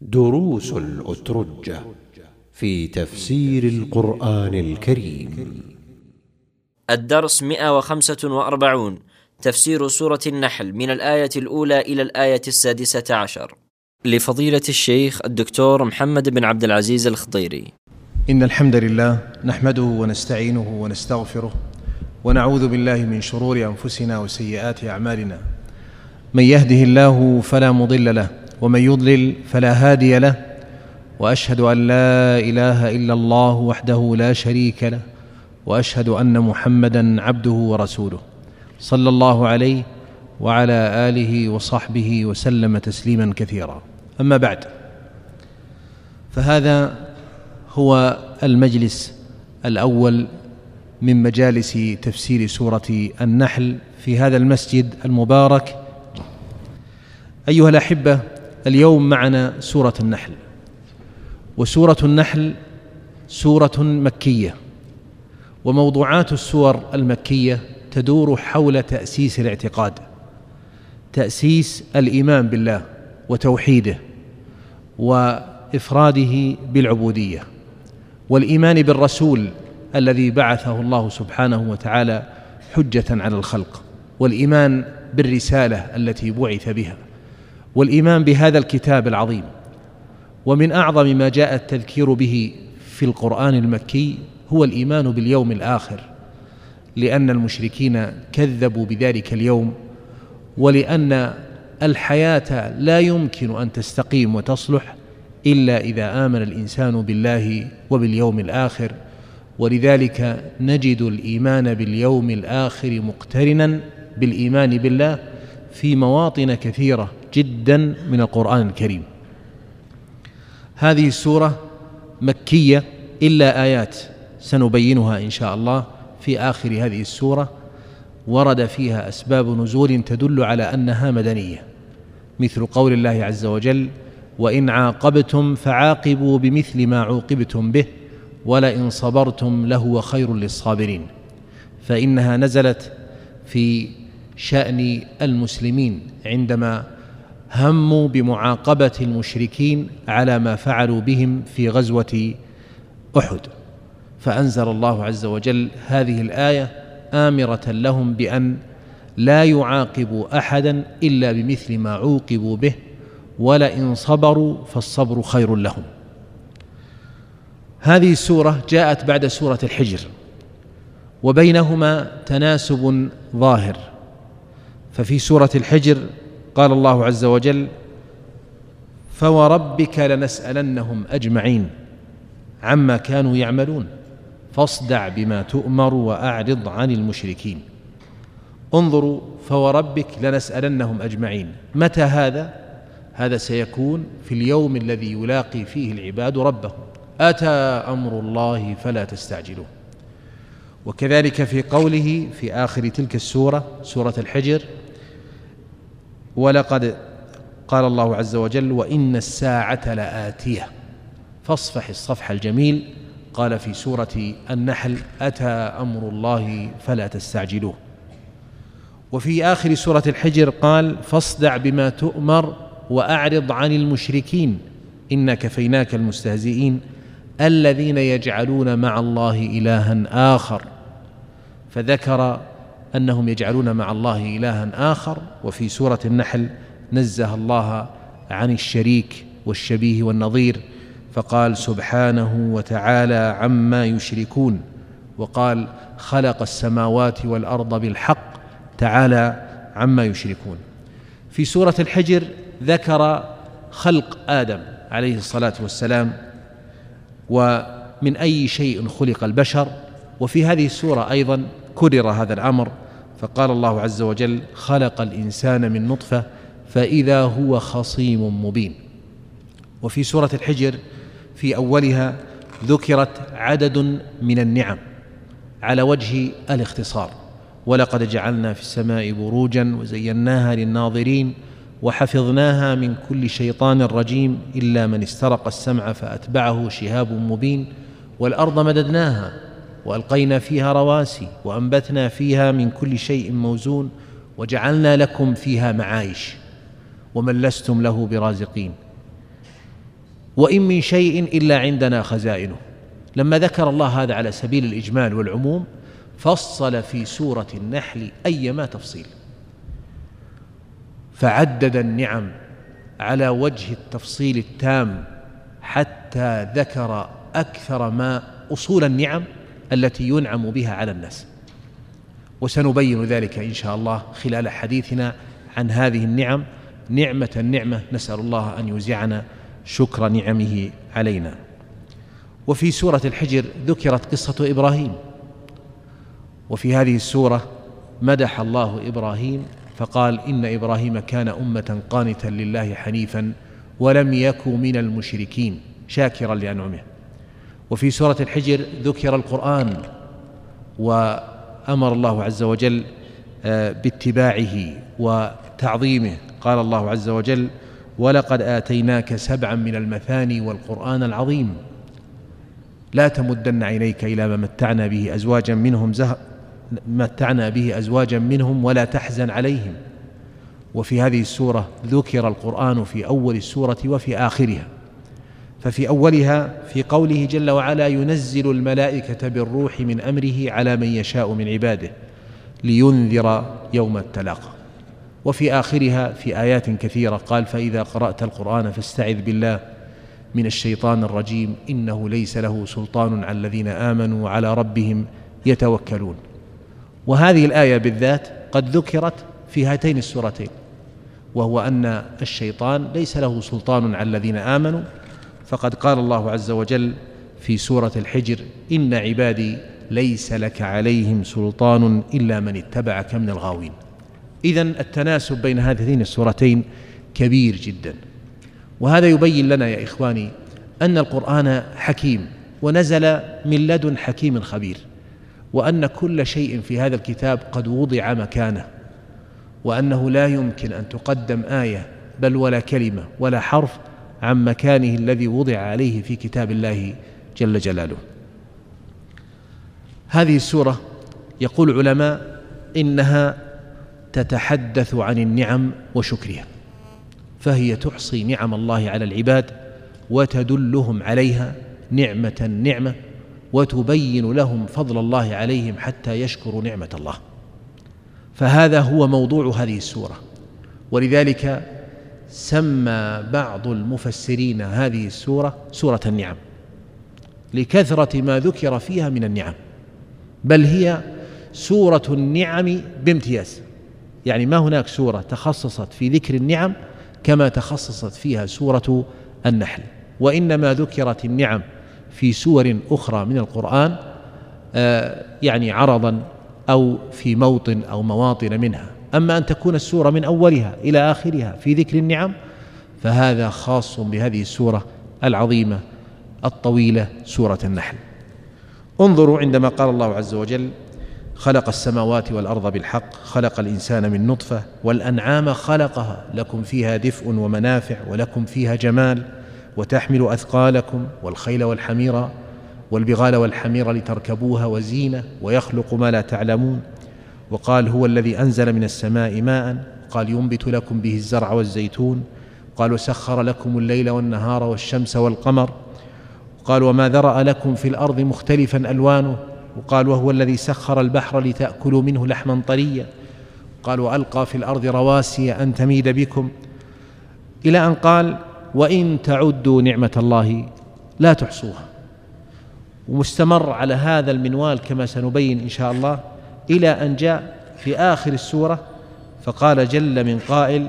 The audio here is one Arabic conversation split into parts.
دروس الأترجة في تفسير القرآن الكريم. الدرس 145، تفسير سورة النحل من الآية الأولى إلى الآية 16، لفضيلة الشيخ الدكتور محمد بن عبد العزيز الخضيري. إن الحمد لله نحمده ونستعينه ونستغفره ونعوذ بالله من شرور أنفسنا وسيئات أعمالنا. من يهده الله فلا مضل له ومن يضلل فلا هادي له، وأشهد أن لا إله إلا الله وحده لا شريك له، وأشهد أن محمدًا عبده ورسوله صلى الله عليه وعلى آله وصحبه وسلم تسليما كثيرا. أما بعد، فهذا هو المجلس الأول من مجالس تفسير سورة النحل في هذا المسجد المبارك. أيها الأحبة، اليوم معنا سورة النحل، وسورة النحل سورة مكية، وموضوعات السور المكية تدور حول تأسيس الاعتقاد، تأسيس الإيمان بالله وتوحيده وإفراده بالعبودية، والإيمان بالرسول الذي بعثه الله سبحانه وتعالى حجة على الخلق، والإيمان بالرسالة التي بعث بها، والإيمان بهذا الكتاب العظيم. ومن أعظم ما جاء التذكير به في القرآن المكي هو الإيمان باليوم الآخر، لأن المشركين كذبوا بذلك اليوم، ولأن الحياة لا يمكن أن تستقيم وتصلح إلا إذا آمن الإنسان بالله وباليوم الآخر. ولذلك نجد الإيمان باليوم الآخر مقترنا بالإيمان بالله في مواطن كثيرة جدا من القرآن الكريم. هذه السورة مكية إلا آيات سنبينها إن شاء الله في آخر هذه السورة، ورد فيها أسباب نزول تدل على أنها مدنية، مثل قول الله عز وجل: وإن عاقبتم فعاقبوا بمثل ما عوقبتم به ولئن صبرتم لهو خير للصابرين. فإنها نزلت في شأن المسلمين عندما هموا بمعاقبة المشركين على ما فعلوا بهم في غزوة أحد، فأنزل الله عز وجل هذه الآية آمرة لهم بأن لا يعاقبوا أحدا إلا بمثل ما عوقبوا به ولئن صبروا فالصبر خير لهم. هذه السورة جاءت بعد سورة الحجر، وبينهما تناسب ظاهر. ففي سورة الحجر قال الله عز وجل: فوربك لنسألنهم أجمعين عما كانوا يعملون فاصدع بما تؤمر وأعرض عن المشركين. انظروا، فوربك لنسألنهم أجمعين، متى هذا؟ هذا سيكون في اليوم الذي يلاقي فيه العباد ربهم، أتى أمر الله فلا تستعجلوه. وكذلك في قوله في آخر تلك السورة، سورة الحجر: ولقد قال الله عز وجل: وإن الساعة لآتية فاصفح الصفح الجميل. قال في سورة النحل: أتى أمر الله فلا تستعجلوه. وفي آخر سورة الحجر قال: فاصدع بما تؤمر وأعرض عن المشركين إنا كفيناك المستهزئين الذين يجعلون مع الله إلها آخر. فذكر أنهم يجعلون مع الله إلها آخر. وفي سورة النحل نزه الله عن الشريك والشبيه والنظير، فقال: سبحانه وتعالى عما يشركون. وقال: خلق السماوات والأرض بالحق تعالى عما يشركون. في سورة الحجر ذكر خلق آدم عليه الصلاة والسلام، ومن أي شيء خلق البشر. وفي هذه السورة أيضا كرر هذا الأمر، فقال الله عز وجل: خلق الإنسان من نطفة فإذا هو خصيم مبين. وفي سورة الحجر في أولها ذكرت عدد من النعم على وجه الاختصار: ولقد جعلنا في السماء بروجا وزيناها للناظرين وحفظناها من كل شيطان رجيم إلا من استرق السمع فأتبعه شهاب مبين. والأرض مددناها وألقينا فيها رواسي وأنبتنا فيها من كل شيء موزون وجعلنا لكم فيها معايش ومن لستم له برازقين. وإن من شيء إلا عندنا خزائنه. لما ذكر الله هذا على سبيل الإجمال والعموم فصل في سورة النحل أيما تفصيل، فعدد النعم على وجه التفصيل التام حتى ذكر أكثر ما أصول النعم التي ينعم بها على الناس، وسنبين ذلك إن شاء الله خلال حديثنا عن هذه النعم نعمة، نسأل الله أن يوزعنا شكر نعمه علينا. وفي سورة الحجر ذكرت قصة إبراهيم، وفي هذه السورة مدح الله إبراهيم فقال إن إبراهيم كان أمة قانتا لله حنيفا ولم يك من المشركين شاكرا لأنعمه. وفي سورة الحجر ذكر القرآن وأمر الله عز وجل باتباعه وتعظيمه. قال الله عز وجل ولقد آتيناك 7 من المثاني والقرآن العظيم لا تمدن عينيك إلى ما متعنا به أزواجا منهم ولا تحزن عليهم. وفي هذه السورة ذكر القرآن في أول السورة وفي آخرها. ففي أولها في قوله جل وعلا ينزل الملائكة بالروح من أمره على من يشاء من عباده لينذر يوم التلاق. وفي آخرها في آيات كثيرة قال فإذا قرأت القرآن فاستعذ بالله من الشيطان الرجيم إنه ليس له سلطان على الذين آمنوا وعلى ربهم يتوكلون. وهذه الآية بالذات قد ذكرت في هاتين السورتين، وهو أن الشيطان ليس له سلطان على الذين آمنوا، فقد قال الله عز وجل في سورة الحجر إن عبادي ليس لك عليهم سلطان إلا من اتبعك من الغاوين. إذن التناسب بين هاتين السورتين كبير جدا، وهذا يبين لنا يا إخواني أن القرآن حكيم ونزل من لدن حكيم خبير، وأن كل شيء في هذا الكتاب قد وضع مكانه، وأنه لا يمكن أن تقدم آية بل ولا كلمة ولا حرف عن مكانه الذي وضع عليه في كتاب الله جل جلاله. هذه السورة يقول العلماء إنها تتحدث عن النعم وشكرها، فهي تحصي نعم الله على العباد وتدلهم عليها نعمة وتبين لهم فضل الله عليهم حتى يشكروا نعمة الله. فهذا هو موضوع هذه السورة، ولذلك سمى بعض المفسرين هذه السورة سورة النعم لكثرة ما ذكر فيها من النعم، بل هي سورة النعم بامتياز. يعني ما هناك سورة تخصصت في ذكر النعم كما تخصصت فيها سورة النحل، وإنما ذكرت النعم في سور أخرى من القرآن يعني عرضا أو في موطن أو مواطن منها. أما أن تكون السورة من أولها إلى آخرها في ذكر النعم فهذا خاص بهذه السورة العظيمة الطويلة سورة النحل. انظروا عندما قال الله عز وجل خلق السماوات والأرض بالحق خلق الإنسان من نطفة والأنعام خلقها لكم فيها دفء ومنافع ولكم فيها جمال وتحمل أثقالكم والخيل والحمير والبغال والحمير لتركبوها وزينة ويخلق ما لا تعلمون. وقال هو الذي أنزل من السماء ماء قال ينبت لكم به الزرع والزيتون. قال وسخر لكم الليل والنهار والشمس والقمر. قال وما ذرأ لكم في الأرض مختلفا ألوانه. وقال وهو الذي سخر البحر لتأكلوا منه لحما طريا. قال وألقى في الأرض رواسي أن تميد بكم، إلى أن قال وإن تعدوا نعمة الله لا تحصوها. ومستمر على هذا المنوال كما سنبين إن شاء الله إلى أن جاء في آخر السورة فقال جل من قائل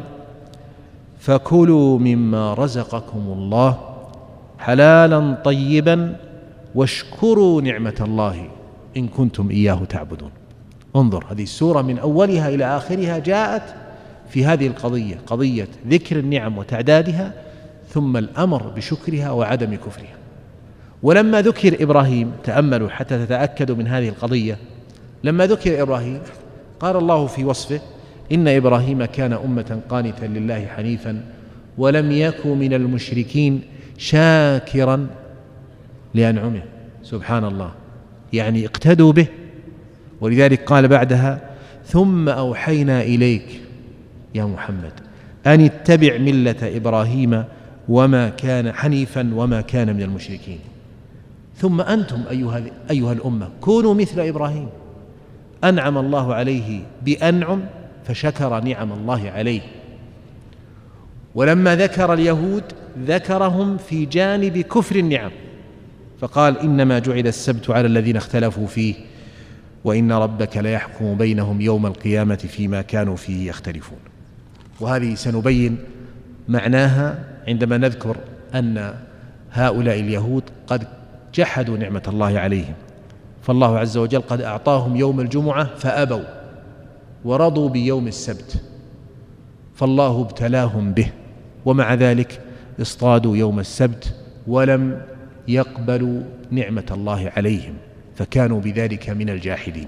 فكلوا مما رزقكم الله حلالا طيبا واشكروا نعمة الله إن كنتم إياه تعبدون. انظر، هذه السورة من أولها إلى آخرها جاءت في هذه القضية، قضية ذكر النعم وتعدادها ثم الأمر بشكرها وعدم كفرها. ولما ذكر إبراهيم، تأملوا حتى تتأكدوا من هذه القضية، لما ذكر إبراهيم قال الله في وصفه إن إبراهيم كان أمة قانتا لله حنيفا ولم يك من المشركين شاكرا لأنعمه. سبحان الله، يعني اقتدوا به. ولذلك قال بعدها ثم أوحينا إليك يا محمد أن اتبع ملة إبراهيم وما كان حنيفا وما كان من المشركين. ثم أنتم أيها الأمة كونوا مثل إبراهيم، أنعم الله عليه بأنعم فشكر نعم الله عليه. ولما ذكر اليهود ذكرهم في جانب كفر النعم، فقال إنما جعل السبت على الذين اختلفوا فيه وإن ربك ليحكم بينهم يوم القيامة فيما كانوا فيه يختلفون. وهذه سنبين معناها عندما نذكر أن هؤلاء اليهود قد جحدوا نعمة الله عليهم، فالله عز وجل قد أعطاهم يوم الجمعة فأبوا ورضوا بيوم السبت، فالله ابتلاهم به، ومع ذلك اصطادوا يوم السبت ولم يقبلوا نعمة الله عليهم، فكانوا بذلك من الجاحدين.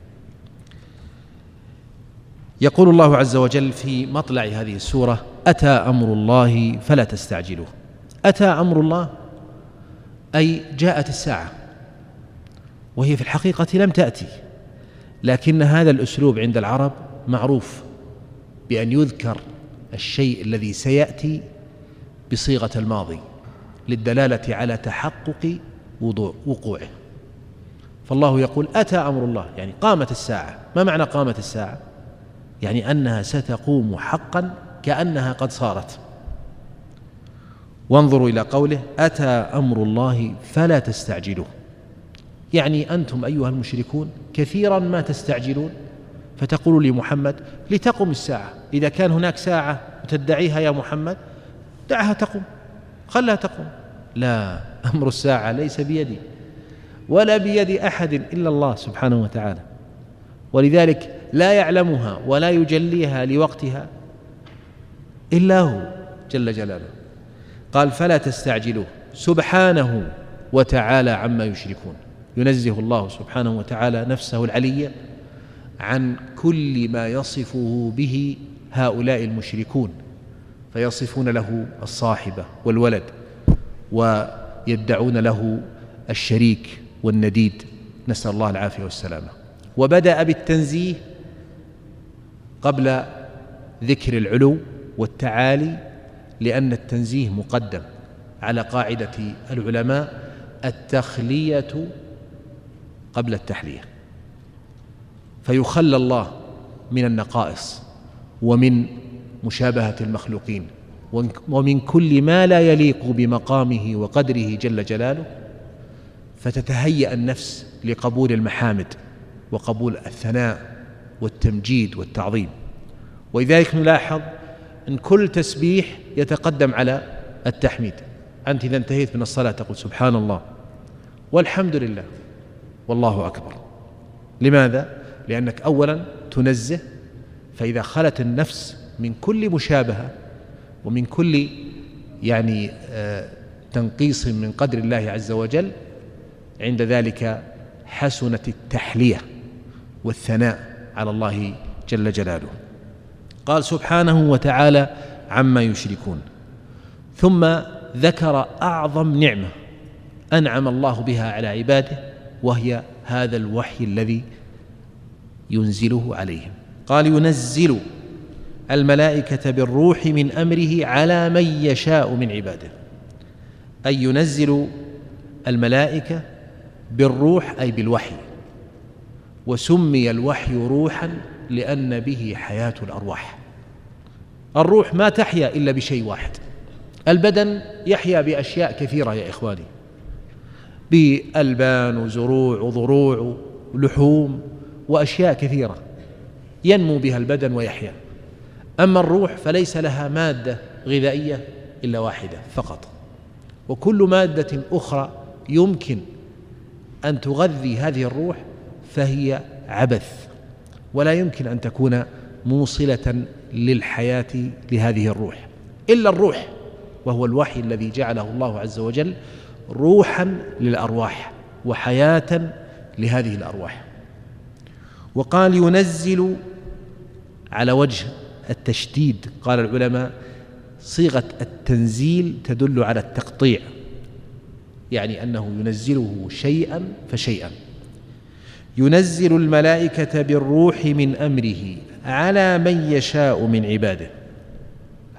يقول الله عز وجل في مطلع هذه السورة: أتى أمر الله فلا تستعجلوه. أتى أمر الله أي جاءت الساعة، وهي في الحقيقة لم تأتي، لكن هذا الأسلوب عند العرب معروف بأن يذكر الشيء الذي سيأتي بصيغة الماضي للدلالة على تحقق وقوعه. فالله يقول أتى أمر الله، يعني قامت الساعة. ما معنى قامت الساعة؟ يعني أنها ستقوم حقا كأنها قد صارت. وانظروا إلى قوله أتى أمر الله فلا تستعجلوه، يعني أنتم أيها المشركون كثيرا ما تستعجلون، فتقول لمحمد لتقم الساعة. إذا كان هناك ساعة تدعيها يا محمد دعها تقوم، خلها تقوم. لا، أمر الساعة ليس بيدي ولا بيد أحد إلا الله سبحانه وتعالى، ولذلك لا يعلمها ولا يجليها لوقتها إلا هو جل جلاله. قال فلا تستعجلوه سبحانه وتعالى عما يشركون. ينزه الله سبحانه وتعالى نفسه العلية عن كل ما يصفه به هؤلاء المشركون، فيصفون له الصاحبة والولد، ويدعون له الشريك والنديد، نسأل الله العافية والسلامة. وبدأ بالتنزيه قبل ذكر العلو والتعالي، لأن التنزيه مقدم على قاعدة العلماء التخلية قبل التحلية، فيخلى الله من النقائص ومن مشابهة المخلوقين ومن كل ما لا يليق بمقامه وقدره جل جلاله، فتتهيأ النفس لقبول المحامد وقبول الثناء والتمجيد والتعظيم. ولذلك نلاحظ أن كل تسبيح يتقدم على التحميد. أنت إذا انتهيت من الصلاة تقول سبحان الله والحمد لله والله أكبر. لماذا؟ لأنك أولا تنزه، فإذا خلت النفس من كل مشابهة ومن كل تنقيص من قدر الله عز وجل، عند ذلك حسنت التحلية والثناء على الله جل جلاله. قال سبحانه وتعالى عما يشركون، ثم ذكر أعظم نعمة أنعم الله بها على عباده، وهي هذا الوحي الذي ينزله عليهم. قال ينزل الملائكة بالروح من أمره على من يشاء من عباده، أي ينزل الملائكة بالروح أي بالوحي. وسمي الوحي روحا لأن به حياة الأرواح. الروح ما تحيا إلا بشيء واحد، البدن يحيا بأشياء كثيرة يا إخواني، بألبان وزروع وضروع ولحوم وأشياء كثيرة ينمو بها البدن ويحيا. أما الروح فليس لها مادة غذائية إلا واحدة فقط، وكل مادة أخرى يمكن أن تغذي هذه الروح فهي عبث، ولا يمكن أن تكون موصلة للحياة لهذه الروح إلا الروح، وهو الوحي الذي جعله الله عز وجل روحا للأرواح وحياة لهذه الأرواح. وقال ينزل على وجه التشديد. قال العلماء صيغة التنزيل تدل على التقطيع، يعني أنه ينزله شيئا فشيئا. ينزل الملائكة بالروح من أمره على من يشاء من عباده.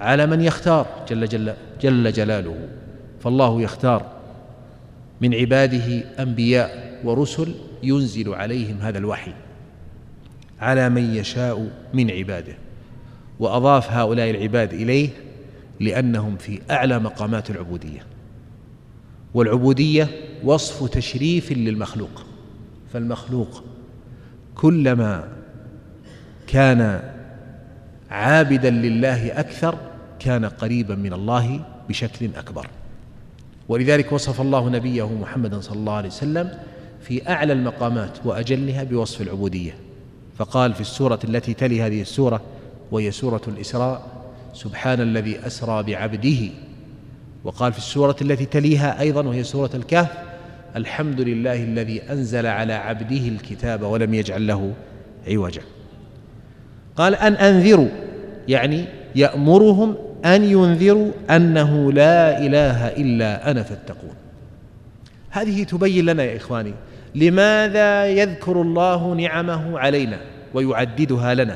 على من يختار جل جلاله. فالله يختار من عباده أنبياء ورسل ينزل عليهم هذا الوحي على من يشاء من عباده، وأضاف هؤلاء العباد إليه لأنهم في أعلى مقامات العبودية، والعبودية وصف تشريف للمخلوق، فالمخلوق كلما كان عابدا لله أكثر كان قريبا من الله بشكل أكبر. ولذلك وصف الله نبيه محمدا صلى الله عليه وسلم في أعلى المقامات وأجلها بوصف العبودية، فقال في السورة التي تلي هذه السورة وهي سورة الإسراء: سبحان الذي أسرى بعبده. وقال في السورة التي تليها أيضا وهي سورة الكهف: الحمد لله الذي أنزل على عبده الكتاب ولم يجعل له عوجا. قال أن أنذروا، يعني يأمرهم أن ينذروا أنه لا إله إلا أنا فاتقون. هذه تبين لنا يا إخواني لماذا يذكر الله نعمه علينا ويعددها لنا،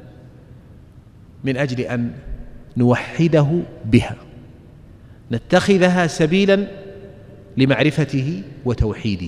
من أجل أن نوحده بها، نتخذها سبيلا لمعرفته وتوحيده.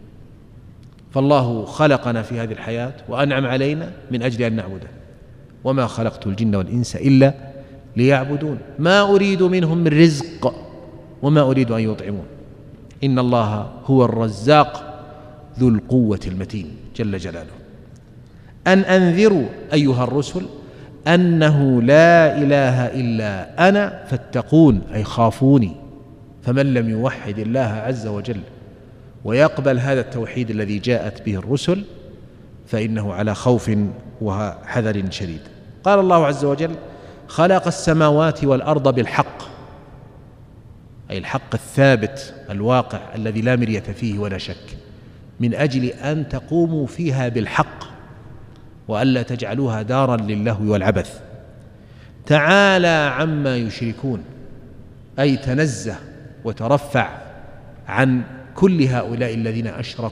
فالله خلقنا في هذه الحياة وأنعم علينا من أجل أن نعبده، وما خلقت الجن والإنس إلا ليعبدون ما أريد منهم من رزق وما أريد أن يطعمون إن الله هو الرزاق ذو القوة المتين جل جلاله. أن أنذروا أيها الرسل أنه لا إله إلا أنا فاتقون، أي خافوني. فمن لم يوحد الله عز وجل ويقبل هذا التوحيد الذي جاءت به الرسل فإنه على خوف وحذر شديد. قال الله عز وجل: خلق السماوات والأرض بالحق، أي الحق الثابت الواقع الذي لا مرية فيه ولا شك، من أجل أن تقوموا فيها بالحق وألا تجعلوها دارا للهو والعبث. تعالى عما يشركون، أي تنزه وترفع عن كل هؤلاء الذين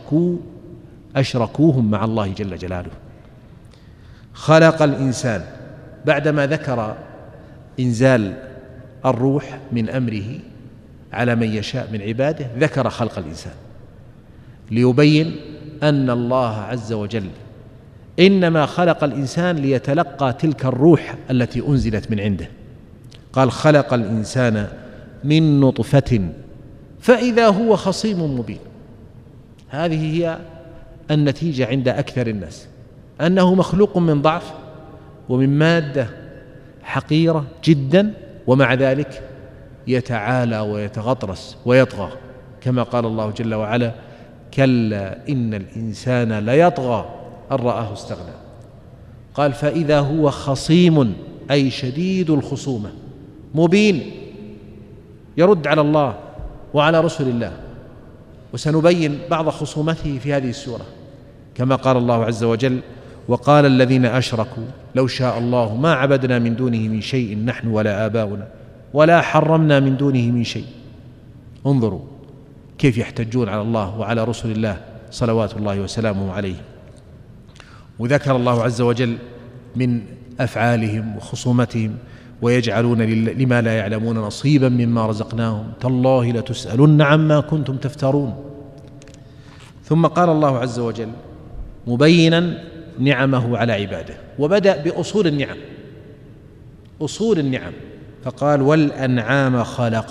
أشركوهم مع الله جل جلاله. خلق الإنسان، بعدما ذكر إنزال الروح من أمره على من يشاء من عباده ذكر خلق الإنسان ليبين أن الله عز وجل إنما خلق الإنسان ليتلقى تلك الروح التي أنزلت من عنده. قال: خلق الإنسان من نطفة فإذا هو خصيم مبين. هذه هي النتيجة عند أكثر الناس، أنه مخلوق من ضعف ومن مادة حقيرة جدا، ومع ذلك يتعالى ويتغطرس ويطغى، كما قال الله جل وعلا: كلا إن الإنسان ليطغى أن رآه استغنى. قال: فإذا هو خصيم، أي شديد الخصومة، مبين، يرد على الله وعلى رسل الله. وسنبين بعض خصومته في هذه السورة، كما قال الله عز وجل: وقال الذين أشركوا لو شاء الله ما عبدنا من دونه من شيء نحن ولا آباؤنا ولا حرمنا من دونه من شيء. انظروا كيف يحتجون على الله وعلى رسل الله صلوات الله وسلامه عليه. وذكر الله عز وجل من أفعالهم وخصومتهم: ويجعلون لما لا يعلمون نصيبا مما رزقناهم تالله لتسألن عما كنتم تفترون. ثم قال الله عز وجل مبينا نعمه على عباده، وبدأ بأصول النعم، أصول النعم، فقال: والأنعام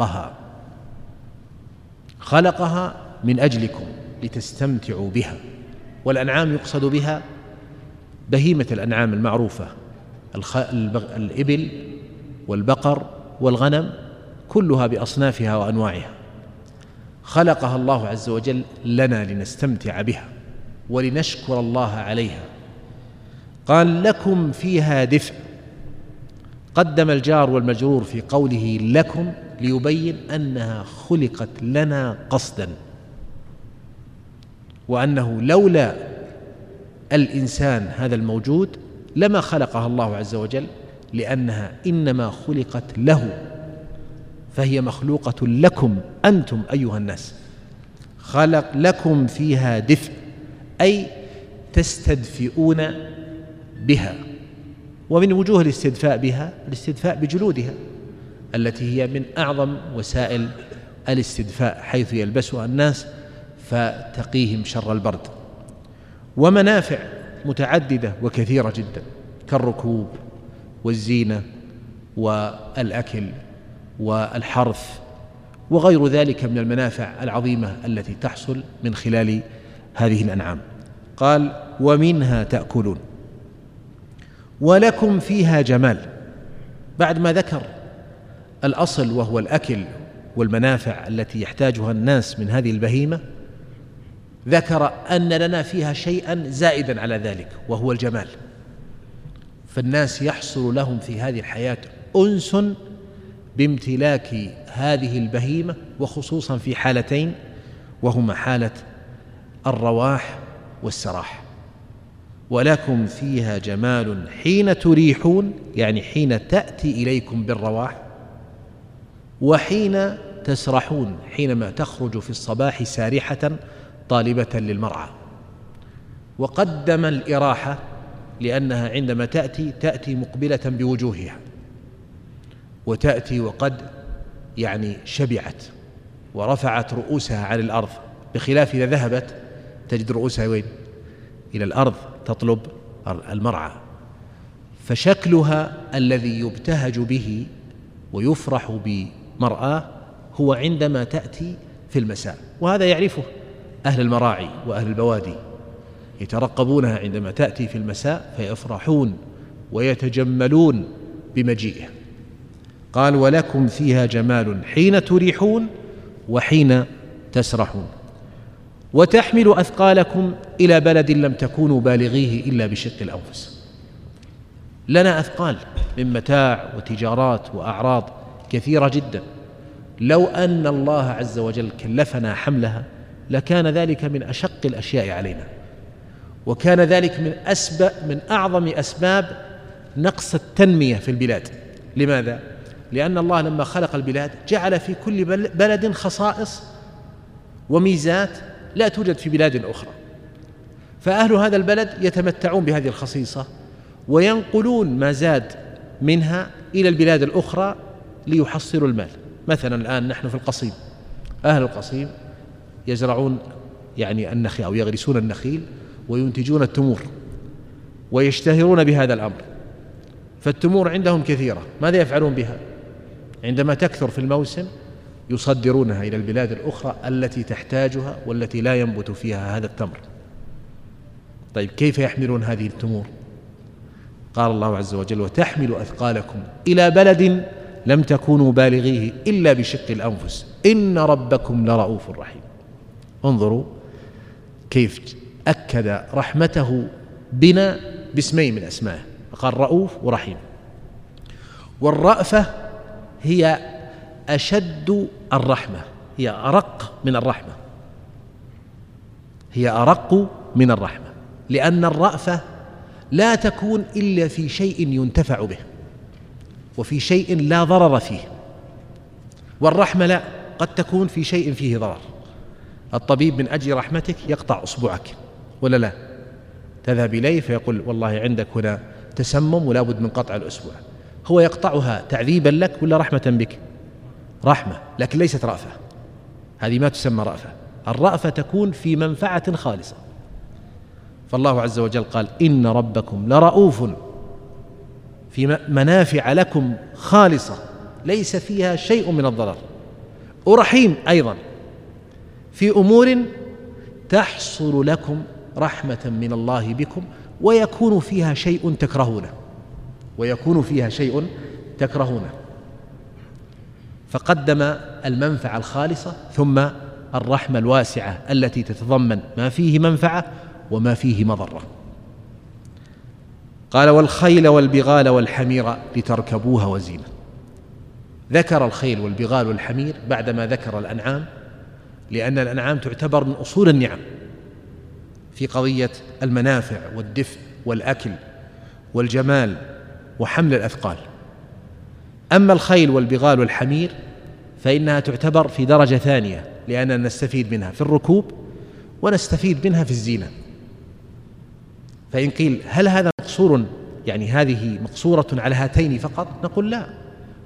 خلقها من أجلكم لتستمتعوا بها. والأنعام يقصد بها بهيمة الأنعام المعروفة، الإبل والبقر والغنم، كلها بأصنافها وأنواعها، خلقها الله عز وجل لنا لنستمتع بها ولنشكر الله عليها. قال: لكم فيها دفء. قدم الجار والمجرور في قوله لكم ليبين أنها خلقت لنا قصدا، وأنه لولا الإنسان هذا الموجود لما خلقها الله عز وجل، لأنها إنما خلقت له، فهي مخلوقة لكم أنتم أيها الناس. خلق لكم فيها دفء، أي تستدفئون بها. ومن وجوه الاستدفاء بها الاستدفاء بجلودها، التي هي من أعظم وسائل الاستدفاء، حيث يلبسها الناس فتقيهم شر البرد. ومنافع متعددة وكثيرة جدا كالركوب والزينة والأكل والحرث وغير ذلك من المنافع العظيمة التي تحصل من خلال هذه الأنعام. قال: ومنها تأكلون ولكم فيها جمال. بعد ما ذكر الأصل وهو الأكل والمنافع التي يحتاجها الناس من هذه البهيمة، ذكر أن لنا فيها شيئا زائدا على ذلك وهو الجمال. فالناس يحصل لهم في هذه الحياة أنس بامتلاك هذه البهيمة، وخصوصا في حالتين، وهما حالة الرواح والسراح. ولكم فيها جمال حين تريحون، يعني حين تأتي إليكم بالرواح، وحين تسرحون، حينما تخرج في الصباح سارحة طالبة للمرعى. وقدم الإراحة لأنها عندما تأتي مقبلة بوجوهها، وتأتي وقد شبعت ورفعت رؤوسها عن الأرض، بخلاف إذا ذهبت تجد رؤوسها وين؟ إلى الأرض تطلب المرعى. فشكلها الذي يبتهج به ويفرح بمرآه هو عندما تأتي في المساء، وهذا يعرفه أهل المراعي وأهل البوادي، يترقبونها عندما تأتي في المساء فيفرحون ويتجملون بمجيئها. قال: ولكم فيها جمال حين تريحون وحين تسرحون، وتحمل أثقالكم إلى بلد لم تكونوا بالغيه إلا بشق الأنفس. لنا أثقال من متاع وتجارات وأعراض كثيرة جدا، لو أن الله عز وجل كلفنا حملها لكان ذلك من أشق الأشياء علينا، وكان ذلك من أعظم أسباب نقص التنمية في البلاد. لماذا؟ لأن الله لما خلق البلاد جعل في كل بلد خصائص وميزات لا توجد في بلاد أخرى، فأهل هذا البلد يتمتعون بهذه الخصيصة وينقلون ما زاد منها إلى البلاد الأخرى ليحصلوا المال. مثلا الآن نحن في القصيم، أهل القصيم يزرعون النخيل أو يغرسون النخيل وينتجون التمور ويشتهرون بهذا الأمر، فالتمور عندهم كثيرة. ماذا يفعلون بها؟ عندما تكثر في الموسم يصدرونها إلى البلاد الأخرى التي تحتاجها والتي لا ينبت فيها هذا التمر. طيب كيف يحملون هذه التمور؟ قال الله عز وجل: وتحمل أثقالكم إلى بلد لم تكونوا بالغيه إلا بشق الأنفس إن ربكم لرؤوف رحيم. انظروا كيف أكد رحمته بنا باسمين من أسمائه، قال رؤوف ورحيم. والرأفة هي أشد الرحمة، هي أرق من الرحمة، هي أرق من الرحمة، لأن الرأفة لا تكون إلا في شيء ينتفع به وفي شيء لا ضرر فيه، والرحمة لا، قد تكون في شيء فيه ضرر. الطبيب من أجل رحمتك يقطع أصبعك ولا لا؟ تذهب إليه فيقول والله عندك هنا تسمم ولا بد من قطع الأصبع، هو يقطعها تعذيبا لك ولا رحمة بك؟ رحمة، لكن ليست رأفة، هذه ما تسمى رأفة. الرأفة تكون في منفعة خالصة. فالله عز وجل قال: إن ربكم لرؤوف، في منافع لكم خالصة ليس فيها شيء من الضرر، ورحيم أيضا في أمور تحصل لكم رحمة من الله بكم ويكون فيها شيء تكرهونه، ويكون فيها شيء تكرهونه. فقدم المنفعة الخالصة ثم الرحمة الواسعة التي تتضمن ما فيه منفعة وما فيه مضرة. قال: والخيل والبغال والحمير لتركبوها وزينة. ذكر الخيل والبغال والحمير بعدما ذكر الأنعام، لأن الأنعام تعتبر من أصول النعم في قضية المنافع والدفء والأكل والجمال وحمل الأثقال. أما الخيل والبغال والحمير فإنها تعتبر في درجة ثانية، لأننا نستفيد منها في الركوب ونستفيد منها في الزينة. فإن قيل هل هذا مقصور، هذه مقصورة على هاتين فقط؟ نقول لا،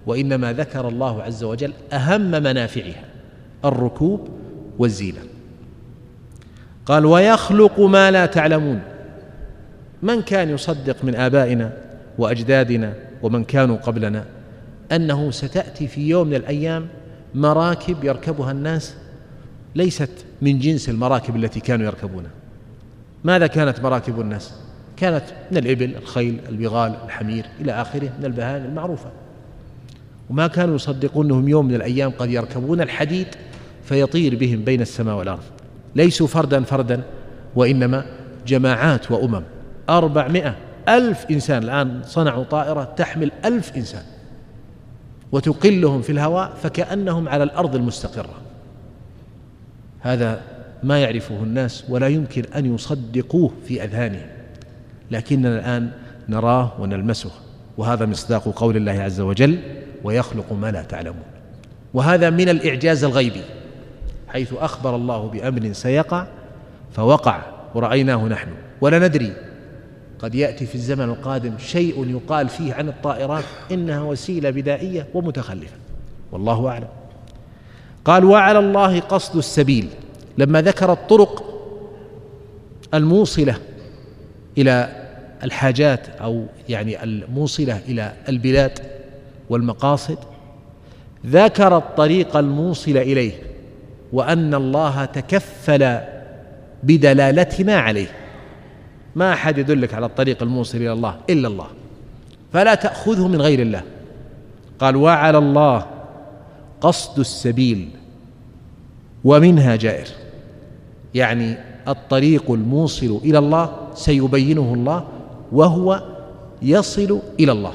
وإنما ذكر الله عز وجل أهم منافعها الركوب والزينة. قال ويخلق ما لا تعلمون. من كان يصدق من آبائنا وأجدادنا ومن كانوا قبلنا أنه ستأتي في يوم من الأيام مراكب يركبها الناس ليست من جنس المراكب التي كانوا يركبونها؟ ماذا كانت مراكب الناس؟ كانت من الإبل، الخيل، البغال، الحمير إلى آخره من البهائم المعروفة، وما كانوا يصدقون أنهم يوم من الأيام قد يركبون الحديد فيطير بهم بين السماء والأرض. ليسوا فردا وإنما جماعات وأمم. 400,000 إنسان الآن صنعوا طائرة تحمل 1000 إنسان وتقلهم في الهواء فكأنهم على الأرض المستقرة. هذا ما يعرفه الناس ولا يمكن أن يصدقوه في أذهانهم، لكننا الآن نراه ونلمسه، وهذا مصداق قول الله عز وجل ويخلق ما لا تعلمون. وهذا من الإعجاز الغيبي، حيث أخبر الله بأمر سيقع فوقع ورأيناه نحن ولا ندري، قد يأتي في الزمن القادم شيء يقال فيه عن الطائرات إنها وسيلة بدائية ومتخلفة، والله أعلم. قال وعلى الله قصد السبيل، لما ذكر الطرق الموصلة إلى الحاجات أو يعني الموصلة إلى البلاد والمقاصد، ذكر الطريق الموصل إليه، وأن الله تكفل بدلالتنا عليه. ما أحد يدلك على الطريق الموصل إلى الله إلا الله، فلا تأخذه من غير الله. قال وعلى الله قصد السبيل ومنها جائر، يعني الطريق الموصل إلى الله سيبينه الله وهو يصل إلى الله.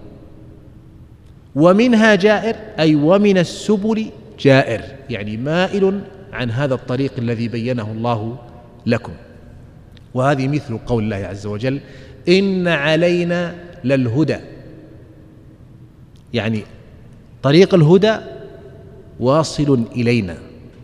ومنها جائر أي ومن السبل جائر، يعني مائل عن هذا الطريق الذي بينه الله لكم. وهذه مثل قول الله عز وجل إن علينا للهدى، يعني طريق الهدى واصل إلينا،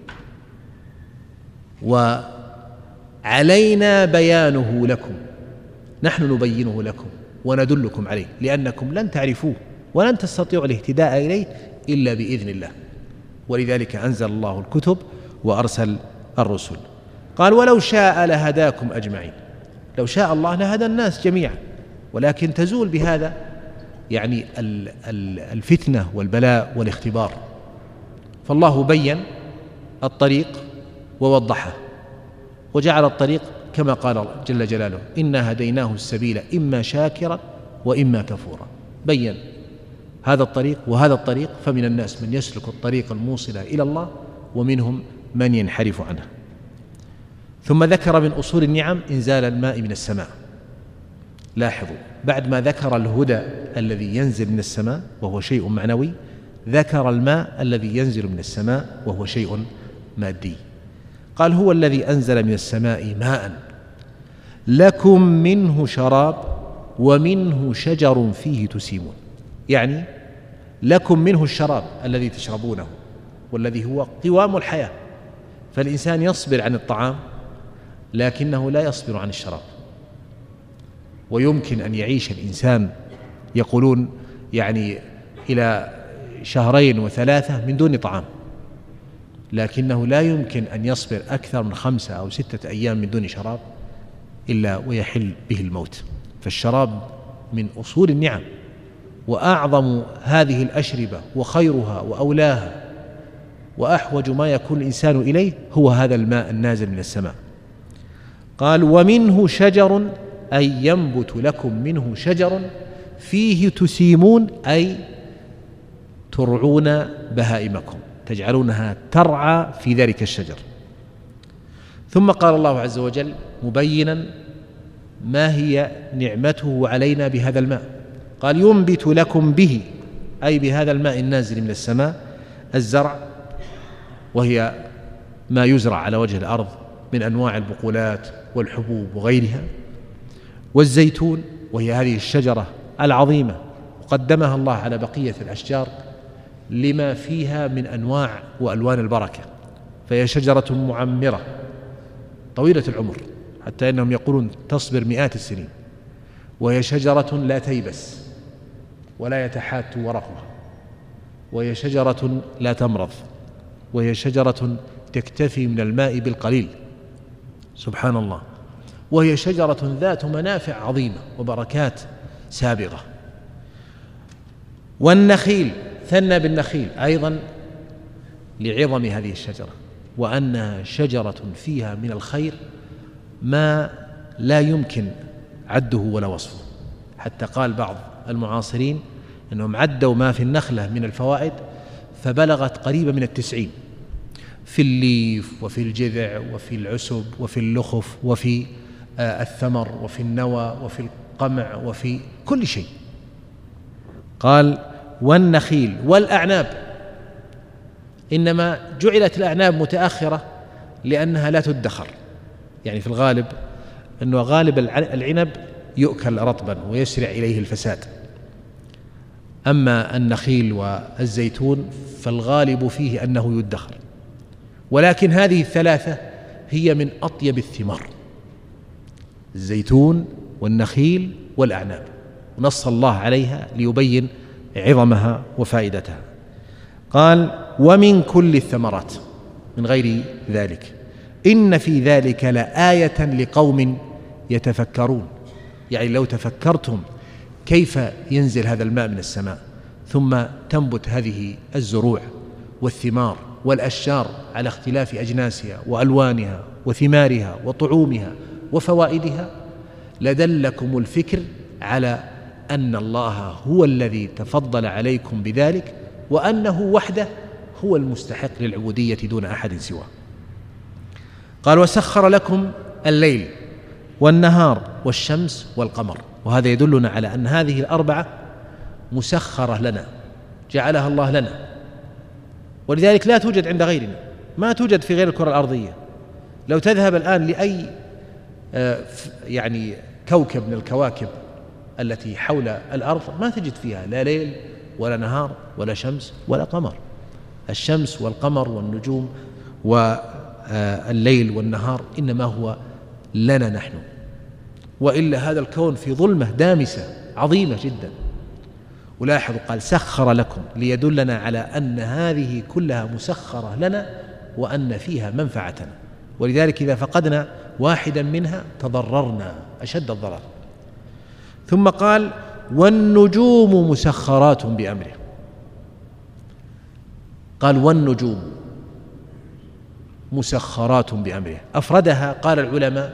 وعلينا بيانه لكم، نحن نبينه لكم وندلكم عليه، لأنكم لن تعرفوه ولن تستطيعوا الاهتداء إليه إلا بإذن الله، ولذلك أنزل الله الكتب وأرسل الرسل. قال ولو شاء لهداكم أجمعين، لو شاء الله لهدى الناس جميعا، ولكن تزول بهذا يعني الفتنة والبلاء والاختبار، فالله بين الطريق ووضحه وجعل الطريق كما قال جل جلاله إنا هديناه السبيل إما شاكرا وإما كفورا، بين هذا الطريق وهذا الطريق، فمن الناس من يسلك الطريق الموصل إلى الله ومنهم من ينحرف عنه. ثم ذكر من أصول النعم إنزال الماء من السماء. لاحظوا بعد ما ذكر الهدى الذي ينزل من السماء وهو شيء معنوي، ذكر الماء الذي ينزل من السماء وهو شيء مادي. قال هو الذي أنزل من السماء ماء لكم منه شراب ومنه شجر فيه تسيمون، يعني لكم منه الشراب الذي تشربونه والذي هو قوام الحياة، فالإنسان يصبر عن الطعام لكنه لا يصبر عن الشراب. ويمكن أن يعيش الإنسان يقولون يعني إلى 2 و3 من دون طعام، لكنه لا يمكن أن يصبر أكثر من 5 أو 6 أيام من دون شراب إلا ويحل به الموت. فالشراب من أصول النعم، وأعظم هذه الأشربة وخيرها وأولاها وأحوج ما يكون الإنسان إليه هو هذا الماء النازل من السماء. قال ومنه شجر أي ينبت لكم منه شجر فيه تسيمون أي ترعون بهائمكم، تجعلونها ترعى في ذلك الشجر. ثم قال الله عز وجل مبينا ما هي نعمته علينا بهذا الماء، قال ينبت لكم به أي بهذا الماء النازل من السماء الزرع، وهي ما يزرع على وجه الأرض من أنواع البقولات والحبوب وغيرها، والزيتون وهي هذه الشجرة العظيمة قدمها الله على بقية الأشجار لما فيها من أنواع وألوان البركة، فهي شجرة معمرة طويلة العمر حتى إنهم يقولون تصبر مئات السنين، وهي شجرة لا تيبس ولا يتحات ورقها، وهي شجرة لا تمرض، وهي شجرة تكتفي من الماء بالقليل، سبحان الله، وهي شجرة ذات منافع عظيمة وبركات سابغة. والنخيل، ثنى بالنخيل أيضا لعظم هذه الشجرة، وأنها شجرة فيها من الخير ما لا يمكن عده ولا وصفه، حتى قال بعض المعاصرين أنهم عدوا ما في النخلة من الفوائد فبلغت قريبة من 90، في الليف وفي الجذع وفي العسب وفي اللخف وفي الثمر وفي النوى وفي القمع وفي كل شيء. قال والنخيل والأعناب، إنما جعلت الأعناب متأخرة لأنها لا تدخر، يعني في الغالب أنه غالب العنب يؤكل رطبا ويسرع إليه الفساد، أما النخيل والزيتون فالغالب فيه أنه يدخر. ولكن هذه الثلاثة هي من أطيب الثمار، الزيتون والنخيل والأعناب، ونص الله عليها ليبين عظمها وفائدتها. قال ومن كل الثمرات، من غير ذلك، إن في ذلك لآية لقوم يتفكرون، يعني لو تفكرتم كيف ينزل هذا الماء من السماء ثم تنبت هذه الزروع والثمار والأشجار على اختلاف أجناسها وألوانها وثمارها وطعومها وفوائدها، لدلكم الفكر على أن الله هو الذي تفضل عليكم بذلك، وأنه وحده هو المستحق للعبودية دون أحد سواه. قال وسخر لكم الليل والنهار والشمس والقمر، وهذا يدلنا على أن هذه الأربعة مسخرة لنا، جعلها الله لنا، ولذلك لا توجد عند غيرنا، ما توجد في غير الكرة الأرضية. لو تذهب الآن لأي يعني كوكب من الكواكب التي حول الأرض ما تجد فيها لا ليل ولا نهار ولا شمس ولا قمر. الشمس والقمر والنجوم والليل والنهار إنما هو لنا نحن، وإلا هذا الكون في ظلمة دامسة عظيمة جدا. ولاحظوا قال سخر لكم ليدلنا على أن هذه كلها مسخرة لنا وأن فيها منفعة، ولذلك إذا فقدنا واحدا منها تضررنا أشد الضرر. ثم قال والنجوم مسخرات بأمره. قال والنجوم مسخرات بأمره، أفردها قال العلماء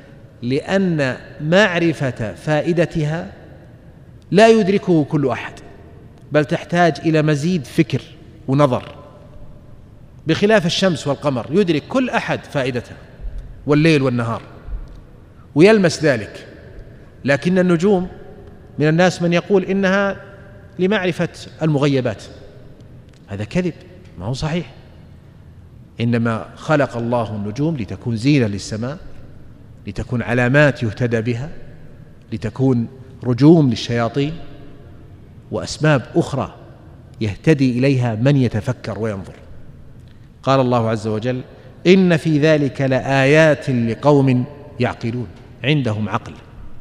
لأن معرفة فائدتها لا يدركه كل أحد، بل تحتاج إلى مزيد فكر ونظر، بخلاف الشمس والقمر يدرك كل أحد فائدته والليل والنهار ويلمس ذلك. لكن النجوم من الناس من يقول إنها لمعرفة المغيبات، هذا كذب، ما هو صحيح. إنما خلق الله النجوم لتكون زينة للسماء، لتكون علامات يهتدى بها، لتكون رجوم للشياطين، وأسباب أخرى يهتدي إليها من يتفكر وينظر. قال الله عز وجل إن في ذلك لآيات لقوم يعقلون، عندهم عقل.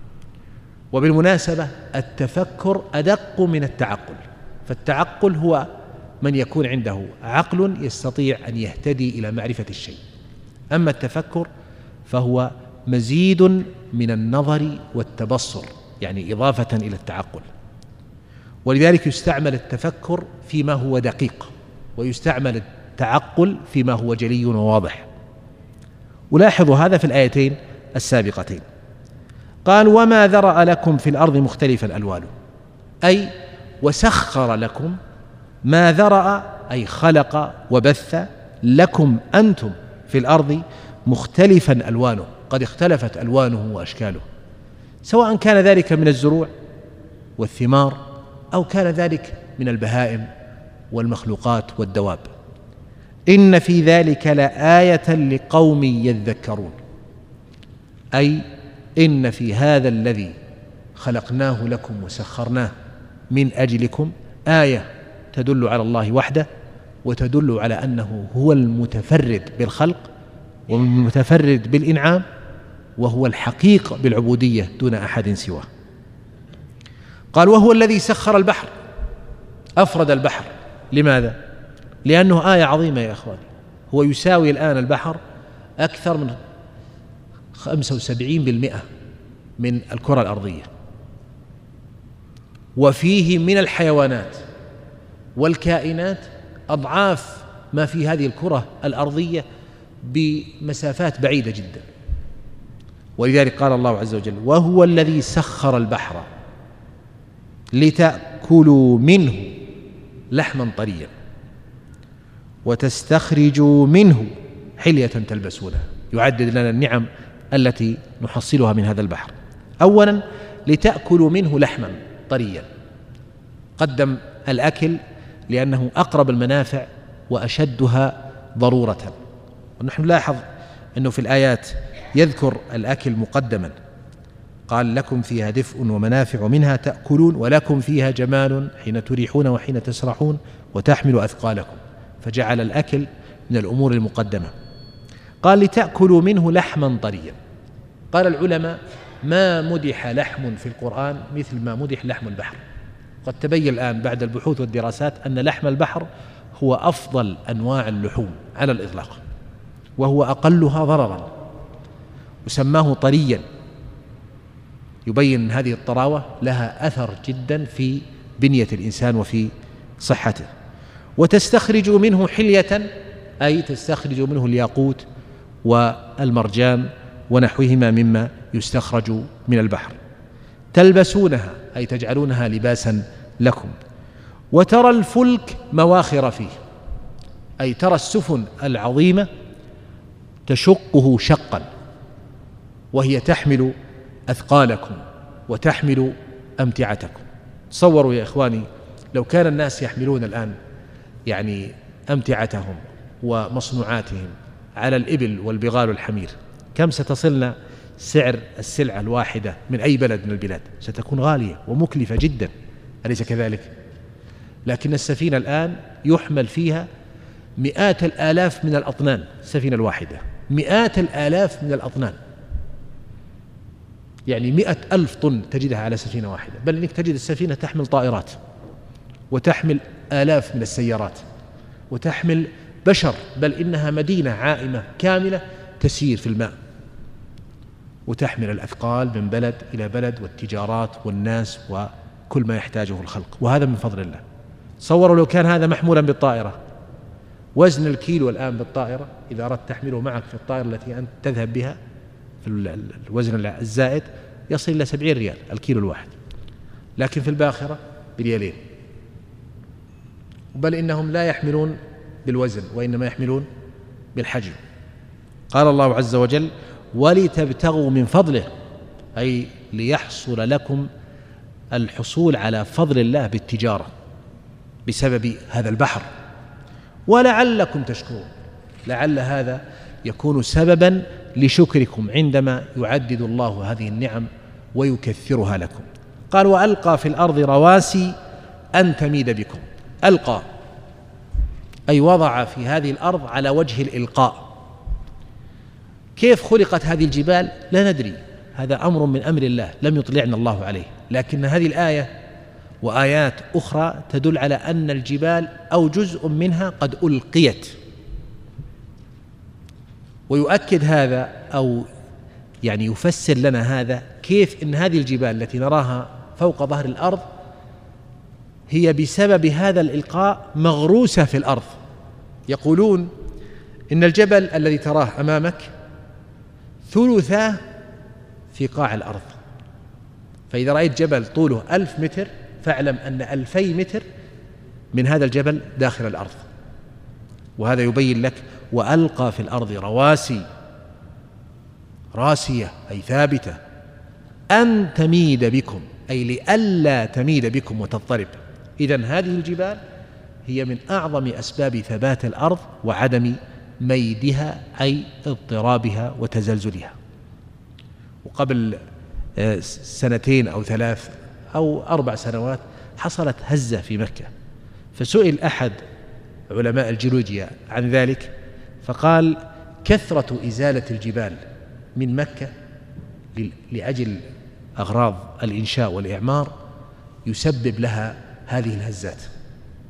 وبالمناسبة التفكر أدق من التعقل، فالتعقل هو من يكون عنده عقل يستطيع أن يهتدي إلى معرفة الشيء، أما التفكر فهو مزيد من النظر والتبصر، يعني إضافة إلى التعقل. ولذلك يستعمل التفكر فيما هو دقيق، ويستعمل التعقل فيما هو جلي وواضح. ولاحظوا هذا في الآيتين السابقتين. قال وما ذرأ لكم في الأرض مختلفا ألوانه، أي وسخر لكم ما ذرأ، أي خلق وبث لكم أنتم في الأرض مختلفا ألوانه، قد اختلفت ألوانه وأشكاله، سواء كان ذلك من الزروع والثمار أو كان ذلك من البهائم والمخلوقات والدواب. إن في ذلك لآية لقوم يذكرون، أي إن في هذا الذي خلقناه لكم وسخرناه من أجلكم آية تدل على الله وحده، وتدل على أنه هو المتفرد بالخلق والمتفرد بالإنعام، وهو الحقيق بالعبودية دون أحد سواه. قال وهو الذي سخر البحر، أفرد البحر لماذا؟ لأنه آية عظيمة يا أخواني. هو يساوي الآن البحر أكثر من 75% من الكرة الأرضية، وفيه من الحيوانات والكائنات أضعاف ما في هذه الكرة الأرضية بمسافات بعيدة جدا. ولذلك قال الله عز وجل: وهو الذي سخر البحر لتأكلوا منه لحما طريا وتستخرجوا منه حلية تلبسونها. يعدد لنا النعم التي نحصلها من هذا البحر. أولا لتأكلوا منه لحما طريا، قدم الأكل لأنه أقرب المنافع وأشدها ضرورة. ونحن نلاحظ أنه في الآيات يذكر الأكل مقدما، قال: لكم فيها دفء ومنافع منها تأكلون ولكم فيها جمال حين تريحون وحين تسرحون وتحمل أثقالكم، فجعل الأكل من الأمور المقدمة. قال: لتأكلوا منه لحما طريا. قال العلماء: ما مدح لحم في القرآن مثل ما مدح لحم البحر. قد تبين الآن بعد البحوث والدراسات أن لحم البحر هو أفضل أنواع اللحوم على الإطلاق، وهو أقلها ضررا، وسماه طريا، يبين هذه الطراوة لها أثر جدا في بنية الإنسان وفي صحته. وتستخرج منه حلية، أي تستخرج منه الياقوت والمرجان ونحوهما مما يستخرج من البحر. تلبسونها، أي تجعلونها لباسا لكم. وترى الفلك مواخر فيه، أي ترى السفن العظيمة تشقه شقا وهي تحمل أثقالكم وتحمل أمتعتكم. تصوروا يا إخواني لو كان الناس يحملون الآن أمتعتهم ومصنوعاتهم على الإبل والبغال والحمير، كم ستصلنا سعر السلعة الواحدة من أي بلد من البلاد؟ ستكون غالية ومكلفة جدا، أليس كذلك؟ لكن السفينة الآن يحمل فيها مئات الآلاف من الأطنان، السفينة الواحدة مئات الآلاف من الأطنان، 100,000 طن تجدها على سفينة واحدة. بل إنك تجد السفينة تحمل طائرات وتحمل آلاف من السيارات وتحمل بشر، بل إنها مدينة عائمة كاملة تسير في الماء وتحمل الأثقال من بلد إلى بلد والتجارات والناس وكل ما يحتاجه الخلق، وهذا من فضل الله. تصوروا لو كان هذا محمولا بالطائرة، وزن الكيلو الآن بالطائرة إذا أردت تحمله معك في الطائرة التي أنت تذهب بها في الوزن الزائد يصل إلى 70 ريال الكيلو الواحد، لكن في الباخرة بريالين. بل إنهم لا يحملون بالوزن وإنما يحملون بالحجم. قال الله عز وجل: ولتبتغوا من فضله، أي ليحصل لكم الحصول على فضل الله بالتجارة بسبب هذا البحر، ولعلكم تشكرون. لعل هذا يكون سببا لشكركم عندما يعدد الله هذه النعم ويكثرها لكم. قال: وألقى في الأرض رواسي أن تميد بكم. ألقى أي وضع في هذه الأرض على وجه الإلقاء. كيف خلقت هذه الجبال لا ندري، هذا أمر من أمر الله لم يطلعنا الله عليه، لكن هذه الآية وآيات أخرى تدل على أن الجبال أو جزء منها قد ألقيت. ويؤكد هذا أو يفسر لنا هذا كيف إن هذه الجبال التي نراها فوق ظهر الأرض هي بسبب هذا الإلقاء مغروسة في الأرض. يقولون إن الجبل الذي تراه أمامك ثلثاه في قاع الأرض، فإذا رأيت جبل طوله 1000 متر فاعلم أن 2000 متر من هذا الجبل داخل الأرض. وهذا يبين لك: وألقى في الأرض رواسي، راسية أي ثابتة، أن تميد بكم، أي لئلا تميد بكم وتضطرب. إذن هذه الجبال هي من أعظم أسباب ثبات الأرض وعدم ميدها أي اضطرابها وتزلزلها. وقبل 2 أو 3 أو 4 سنوات حصلت هزة في مكة، فسئل أحد علماء الجيولوجيا عن ذلك فقال: كثرة إزالة الجبال من مكة لأجل أغراض الإنشاء والإعمار يسبب لها هذه الهزات.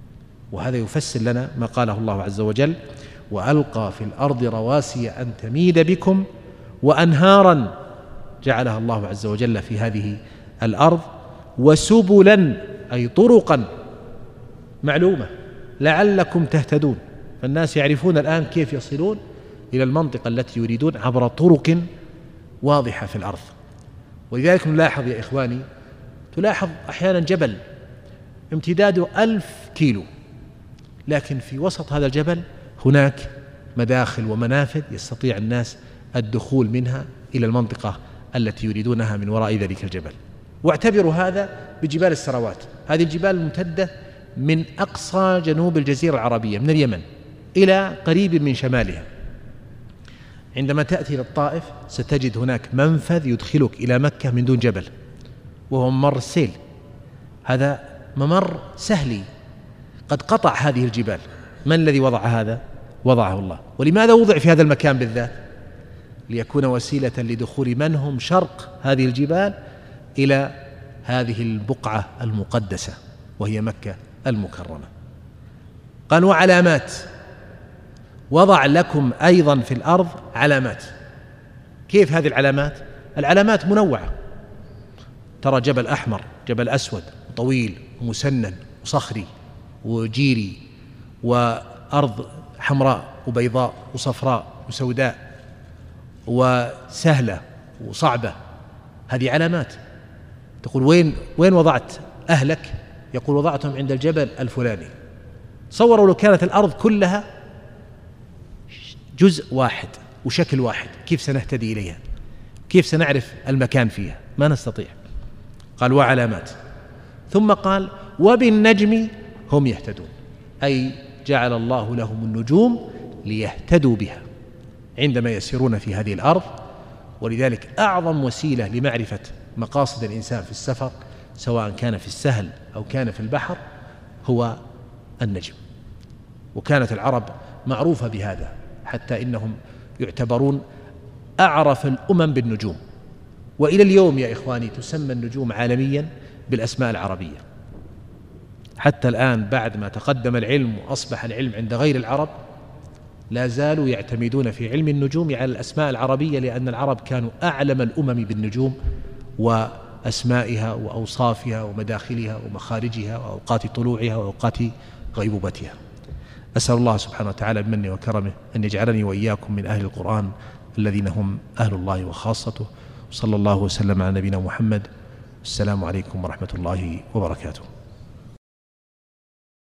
وهذا يفسر لنا ما قاله الله عز وجل: وألقى في الأرض رواسي أن تميد بكم وأنهارا جعلها الله عز وجل في هذه الأرض، وسبلا أي طرقا معلومة لعلكم تهتدون. فالناس يعرفون الآن كيف يصلون إلى المنطقة التي يريدون عبر طرق واضحة في الأرض. ولذلك نلاحظ يا إخواني، تلاحظ أحيانا جبل امتداده 1000 كيلو، لكن في وسط هذا الجبل هناك مداخل ومنافذ يستطيع الناس الدخول منها إلى المنطقة التي يريدونها من وراء ذلك الجبل. واعتبروا هذا بجبال السروات، هذه الجبال الممتدة من أقصى جنوب الجزيرة العربية من اليمن إلى قريب من شمالها. عندما تأتي إلى الطائف ستجد هناك منفذ يدخلك إلى مكة من دون جبل، وهو ممر السيل. هذا ممر سهلي قد قطع هذه الجبال. من الذي وضع هذا؟ وضعه الله. ولماذا وضع في هذا المكان بالذات؟ ليكون وسيلة لدخول من هم شرق هذه الجبال إلى هذه البقعة المقدسة وهي مكة المكرمة. قال: وعلامات، وضع لكم أيضا في الأرض علامات. كيف هذه العلامات؟ العلامات منوعة. ترى جبل أحمر، جبل أسود، طويل ومسنن وصخري وجيري، وأرض حمراء وبيضاء وصفراء وسوداء وسهلة وصعبة. هذه علامات. تقول وين وضعت أهلك؟ يقول: وضعتهم عند الجبل الفلاني. تصوروا لو كانت الأرض كلها جزء واحد وشكل واحد، كيف سنهتدي إليها؟ كيف سنعرف المكان فيها؟ ما نستطيع. قال: وعلامات. ثم قال: وبالنجم هم يهتدون، أي جعل الله لهم النجوم ليهتدوا بها عندما يسيرون في هذه الأرض. ولذلك أعظم وسيلة لمعرفة مقاصد الإنسان في السفر، سواء كان في السهل أو كان في البحر، هو النجم. وكانت العرب معروفة بهذا، حتى إنهم يعتبرون أعرف الأمم بالنجوم. وإلى اليوم يا إخواني تسمى النجوم عالميا بالأسماء العربية. حتى الآن بعد ما تقدم العلم وأصبح العلم عند غير العرب، لا زالوا يعتمدون في علم النجوم على الأسماء العربية، لأن العرب كانوا أعلم الأمم بالنجوم وأسمائها وأوصافها ومداخلها ومخارجها وأوقات طلوعها وأوقات غيبوبتها. أسأل الله سبحانه وتعالى بمنه وكرمه أن يجعلني وإياكم من أهل القرآن الذين هم أهل الله وخاصته. صلى الله وسلم على نبينا محمد. السلام عليكم ورحمة الله وبركاته.